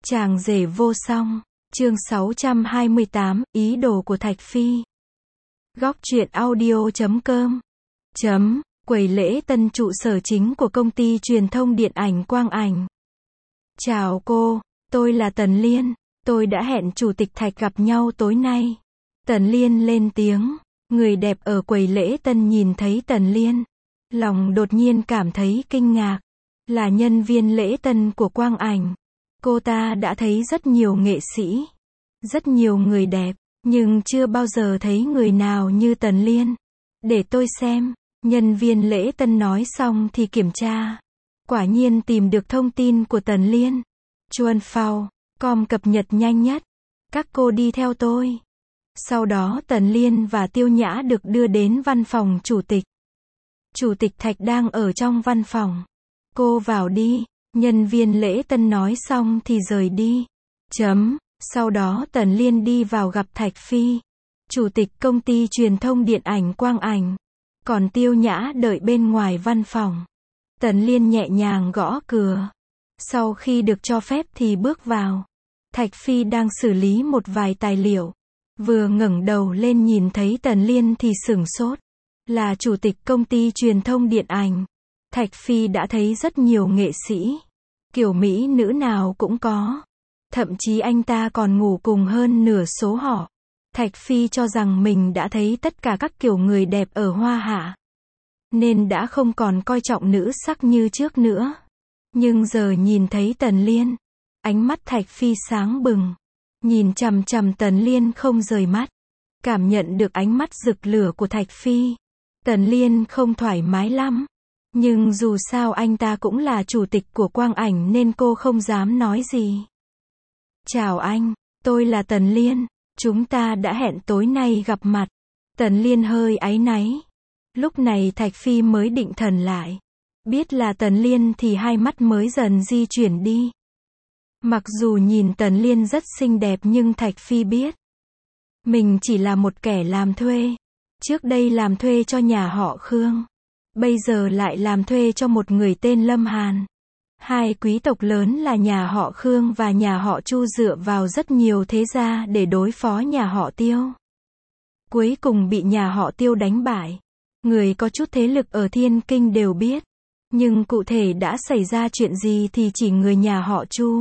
Chàng rể vô song, chương 628, ý đồ của Thạch Phi. Góc truyện audio.com Quầy lễ tân trụ sở chính của công ty truyền thông điện ảnh Quang Ảnh. Chào cô, tôi là Tần Liên, tôi đã hẹn chủ tịch Thạch gặp nhau tối nay. Tần Liên lên tiếng, người đẹp ở quầy lễ tân nhìn thấy Tần Liên. Lòng đột nhiên cảm thấy kinh ngạc, là nhân viên lễ tân của Quang Ảnh. Cô ta đã thấy rất nhiều nghệ sĩ, rất nhiều người đẹp, nhưng chưa bao giờ thấy người nào như Tần Liên. Để tôi xem, nhân viên lễ tân nói xong thì kiểm tra. Quả nhiên tìm được thông tin của Tần Liên. Chuanphao.com cập nhật nhanh nhất. Các cô đi theo tôi. Sau đó Tần Liên và Tiêu Nhã được đưa đến văn phòng chủ tịch. Chủ tịch Thạch đang ở trong văn phòng. Cô vào đi. Nhân viên lễ tân nói xong thì rời đi. Sau đó Tần Liên đi vào gặp Thạch Phi, chủ tịch công ty truyền thông điện ảnh Quang Ảnh. Còn Tiêu Nhã đợi bên ngoài văn phòng. Tần Liên nhẹ nhàng gõ cửa. Sau khi được cho phép thì bước vào. Thạch Phi đang xử lý một vài tài liệu. Vừa ngẩng đầu lên nhìn thấy Tần Liên thì sửng sốt. Là chủ tịch công ty truyền thông điện ảnh. Thạch Phi đã thấy rất nhiều nghệ sĩ. Kiểu mỹ nữ nào cũng có. Thậm chí anh ta còn ngủ cùng hơn nửa số họ. Thạch Phi cho rằng mình đã thấy tất cả các kiểu người đẹp ở Hoa Hạ. Nên đã không còn coi trọng nữ sắc như trước nữa. Nhưng giờ nhìn thấy Tần Liên. Ánh mắt Thạch Phi sáng bừng. Nhìn chằm chằm Tần Liên không rời mắt. Cảm nhận được ánh mắt rực lửa của Thạch Phi. Tần Liên không thoải mái lắm. Nhưng dù sao anh ta cũng là chủ tịch của Quang Ảnh nên cô không dám nói gì. Chào anh, tôi là Tần Liên. Chúng ta đã hẹn tối nay gặp mặt. Tần Liên hơi áy náy. Lúc này Thạch Phi mới định thần lại. Biết là Tần Liên thì hai mắt mới dần di chuyển đi. Mặc dù nhìn Tần Liên rất xinh đẹp nhưng Thạch Phi biết. Mình chỉ là một kẻ làm thuê. Trước đây làm thuê cho nhà họ Khương. Bây giờ lại làm thuê cho một người tên Lâm Hàn. Hai quý tộc lớn là nhà họ Khương và nhà họ Chu dựa vào rất nhiều thế gia để đối phó nhà họ Tiêu. Cuối cùng bị nhà họ Tiêu đánh bại. Người có chút thế lực ở Thiên Kinh đều biết. Nhưng cụ thể đã xảy ra chuyện gì thì chỉ người nhà họ Chu,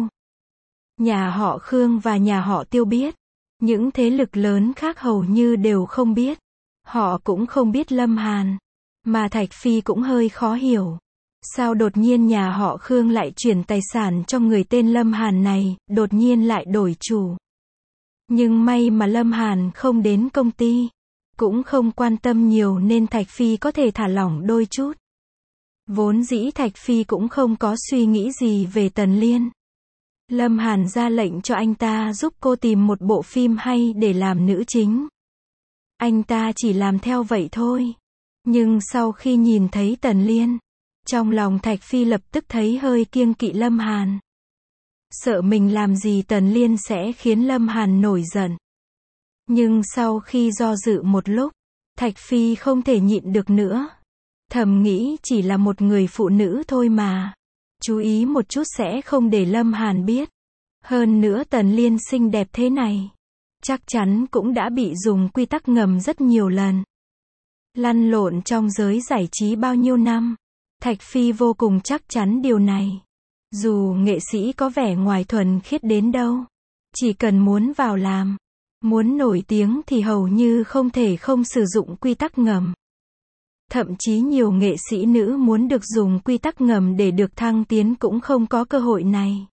nhà họ Khương và nhà họ Tiêu biết. Những thế lực lớn khác hầu như đều không biết. Họ cũng không biết Lâm Hàn. Mà Thạch Phi cũng hơi khó hiểu. Sao đột nhiên nhà họ Khương lại chuyển tài sản cho người tên Lâm Hàn này, đột nhiên lại đổi chủ. Nhưng may mà Lâm Hàn không đến công ty. Cũng không quan tâm nhiều nên Thạch Phi có thể thả lỏng đôi chút. Vốn dĩ Thạch Phi cũng không có suy nghĩ gì về Tần Liên. Lâm Hàn ra lệnh cho anh ta giúp cô tìm một bộ phim hay để làm nữ chính. Anh ta chỉ làm theo vậy thôi. Nhưng sau khi nhìn thấy Tần Liên, trong lòng Thạch Phi lập tức thấy hơi kiêng kỵ Lâm Hàn. Sợ mình làm gì Tần Liên sẽ khiến Lâm Hàn nổi giận. Nhưng sau khi do dự một lúc, Thạch Phi không thể nhịn được nữa. Thầm nghĩ chỉ là một người phụ nữ thôi mà. Chú ý một chút sẽ không để Lâm Hàn biết. Hơn nữa Tần Liên xinh đẹp thế này. Chắc chắn cũng đã bị dùng quy tắc ngầm rất nhiều lần. Lăn lộn trong giới giải trí bao nhiêu năm. Thạch Phi vô cùng chắc chắn điều này. Dù nghệ sĩ có vẻ ngoài thuần khiết đến đâu. Chỉ cần muốn vào làm, muốn nổi tiếng thì hầu như không thể không sử dụng quy tắc ngầm. Thậm chí nhiều nghệ sĩ nữ muốn được dùng quy tắc ngầm để được thăng tiến cũng không có cơ hội này.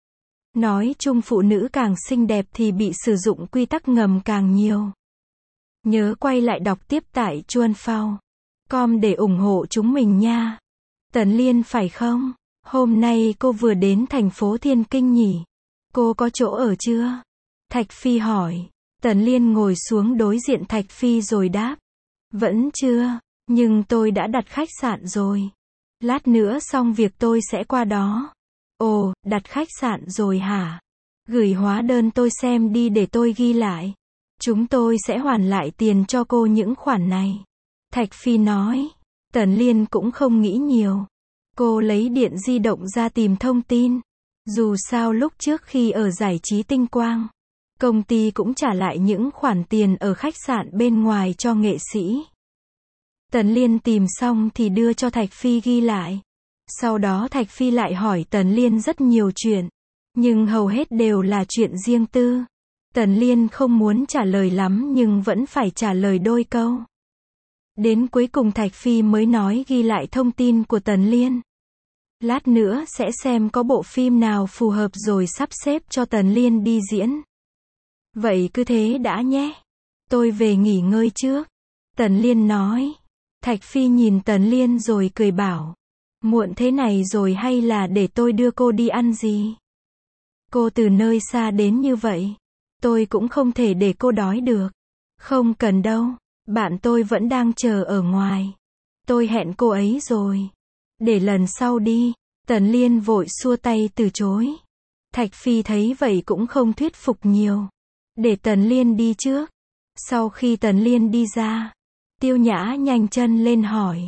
Nói chung phụ nữ càng xinh đẹp thì bị sử dụng quy tắc ngầm càng nhiều. Nhớ quay lại đọc tiếp tại Chuanphao.com để ủng hộ chúng mình nha. Tần Liên phải không? Hôm nay cô vừa đến thành phố Thiên Kinh nhỉ? Cô có chỗ ở chưa? Thạch Phi hỏi. Tần Liên ngồi xuống đối diện Thạch Phi rồi đáp. Vẫn chưa, nhưng tôi đã đặt khách sạn rồi. Lát nữa xong việc tôi sẽ qua đó. Ồ, đặt khách sạn rồi hả? Gửi hóa đơn tôi xem đi để tôi ghi lại. Chúng tôi sẽ hoàn lại tiền cho cô những khoản này. Thạch Phi nói. Tần Liên cũng không nghĩ nhiều. Cô lấy điện di động ra tìm thông tin. Dù sao lúc trước khi ở giải trí Tinh Quang, công ty cũng trả lại những khoản tiền ở khách sạn bên ngoài cho nghệ sĩ. Tần Liên tìm xong thì đưa cho Thạch Phi ghi lại. Sau đó Thạch Phi lại hỏi Tần Liên rất nhiều chuyện, nhưng hầu hết đều là chuyện riêng tư. Tần Liên không muốn trả lời lắm nhưng vẫn phải trả lời đôi câu. Đến cuối cùng Thạch Phi mới nói ghi lại thông tin của Tần Liên. Lát nữa sẽ xem có bộ phim nào phù hợp rồi sắp xếp cho Tần Liên đi diễn. Vậy cứ thế đã nhé. Tôi về nghỉ ngơi trước. Tần Liên nói. Thạch Phi nhìn Tần Liên rồi cười bảo. Muộn thế này rồi hay là để tôi đưa cô đi ăn gì? Cô từ nơi xa đến như vậy. Tôi cũng không thể để cô đói được. Không cần đâu. Bạn tôi vẫn đang chờ ở ngoài. Tôi hẹn cô ấy rồi. Để lần sau đi. Tần Liên vội xua tay từ chối. Thạch Phi thấy vậy cũng không thuyết phục nhiều. Để Tần Liên đi trước. Sau khi Tần Liên đi ra, Tiêu Nhã nhanh chân lên hỏi.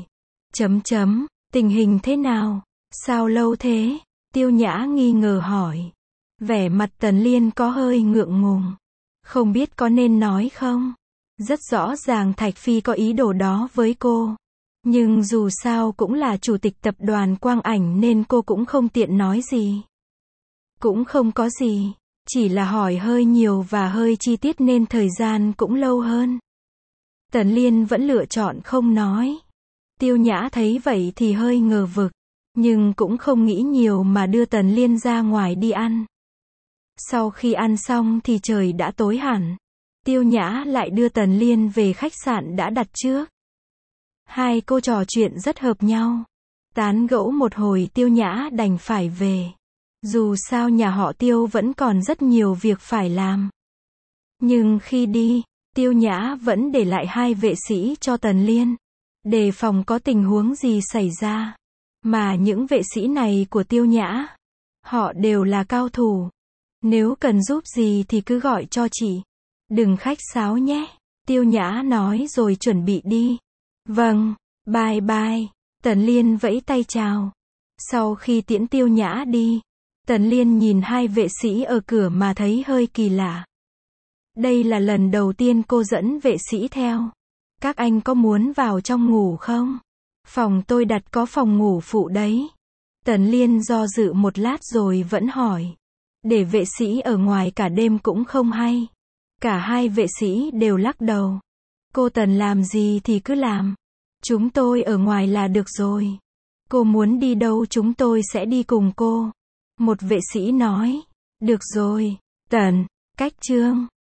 Tình hình thế nào? Sao lâu thế? Tiêu Nhã nghi ngờ hỏi. Vẻ mặt Tần Liên có hơi ngượng ngùng. Không biết có nên nói không? Rất rõ ràng Thạch Phi có ý đồ đó với cô. Nhưng dù sao cũng là chủ tịch tập đoàn Quang Ảnh nên cô cũng không tiện nói gì. Cũng không có gì. Chỉ là hỏi hơi nhiều và hơi chi tiết nên thời gian cũng lâu hơn. Tần Liên vẫn lựa chọn không nói. Tiêu Nhã thấy vậy thì hơi ngờ vực. Nhưng cũng không nghĩ nhiều mà đưa Tần Liên ra ngoài đi ăn. Sau khi ăn xong thì trời đã tối hẳn. Tiêu Nhã lại đưa Tần Liên về khách sạn đã đặt trước. Hai cô trò chuyện rất hợp nhau. Tán gẫu một hồi Tiêu Nhã đành phải về. Dù sao nhà họ Tiêu vẫn còn rất nhiều việc phải làm. Nhưng khi đi, Tiêu Nhã vẫn để lại 2 vệ sĩ cho Tần Liên. Đề phòng có tình huống gì xảy ra. Mà những vệ sĩ này của Tiêu Nhã, họ đều là cao thủ. Nếu cần giúp gì thì cứ gọi cho chị. Đừng khách sáo nhé. Tiêu Nhã nói rồi chuẩn bị đi. Vâng, bye bye. Tần Liên vẫy tay chào. Sau khi tiễn Tiêu Nhã đi, Tần Liên nhìn 2 vệ sĩ ở cửa mà thấy hơi kỳ lạ. Đây là lần đầu tiên cô dẫn vệ sĩ theo. Các anh có muốn vào trong ngủ không? Phòng tôi đặt có phòng ngủ phụ đấy. Tần Liên do dự một lát rồi vẫn hỏi. Để vệ sĩ ở ngoài cả đêm cũng không hay. Cả 2 vệ sĩ đều lắc đầu. Cô Tần làm gì thì cứ làm. Chúng tôi ở ngoài là được rồi. Cô muốn đi đâu chúng tôi sẽ đi cùng cô. Một vệ sĩ nói. Được rồi, Tần, cách chương.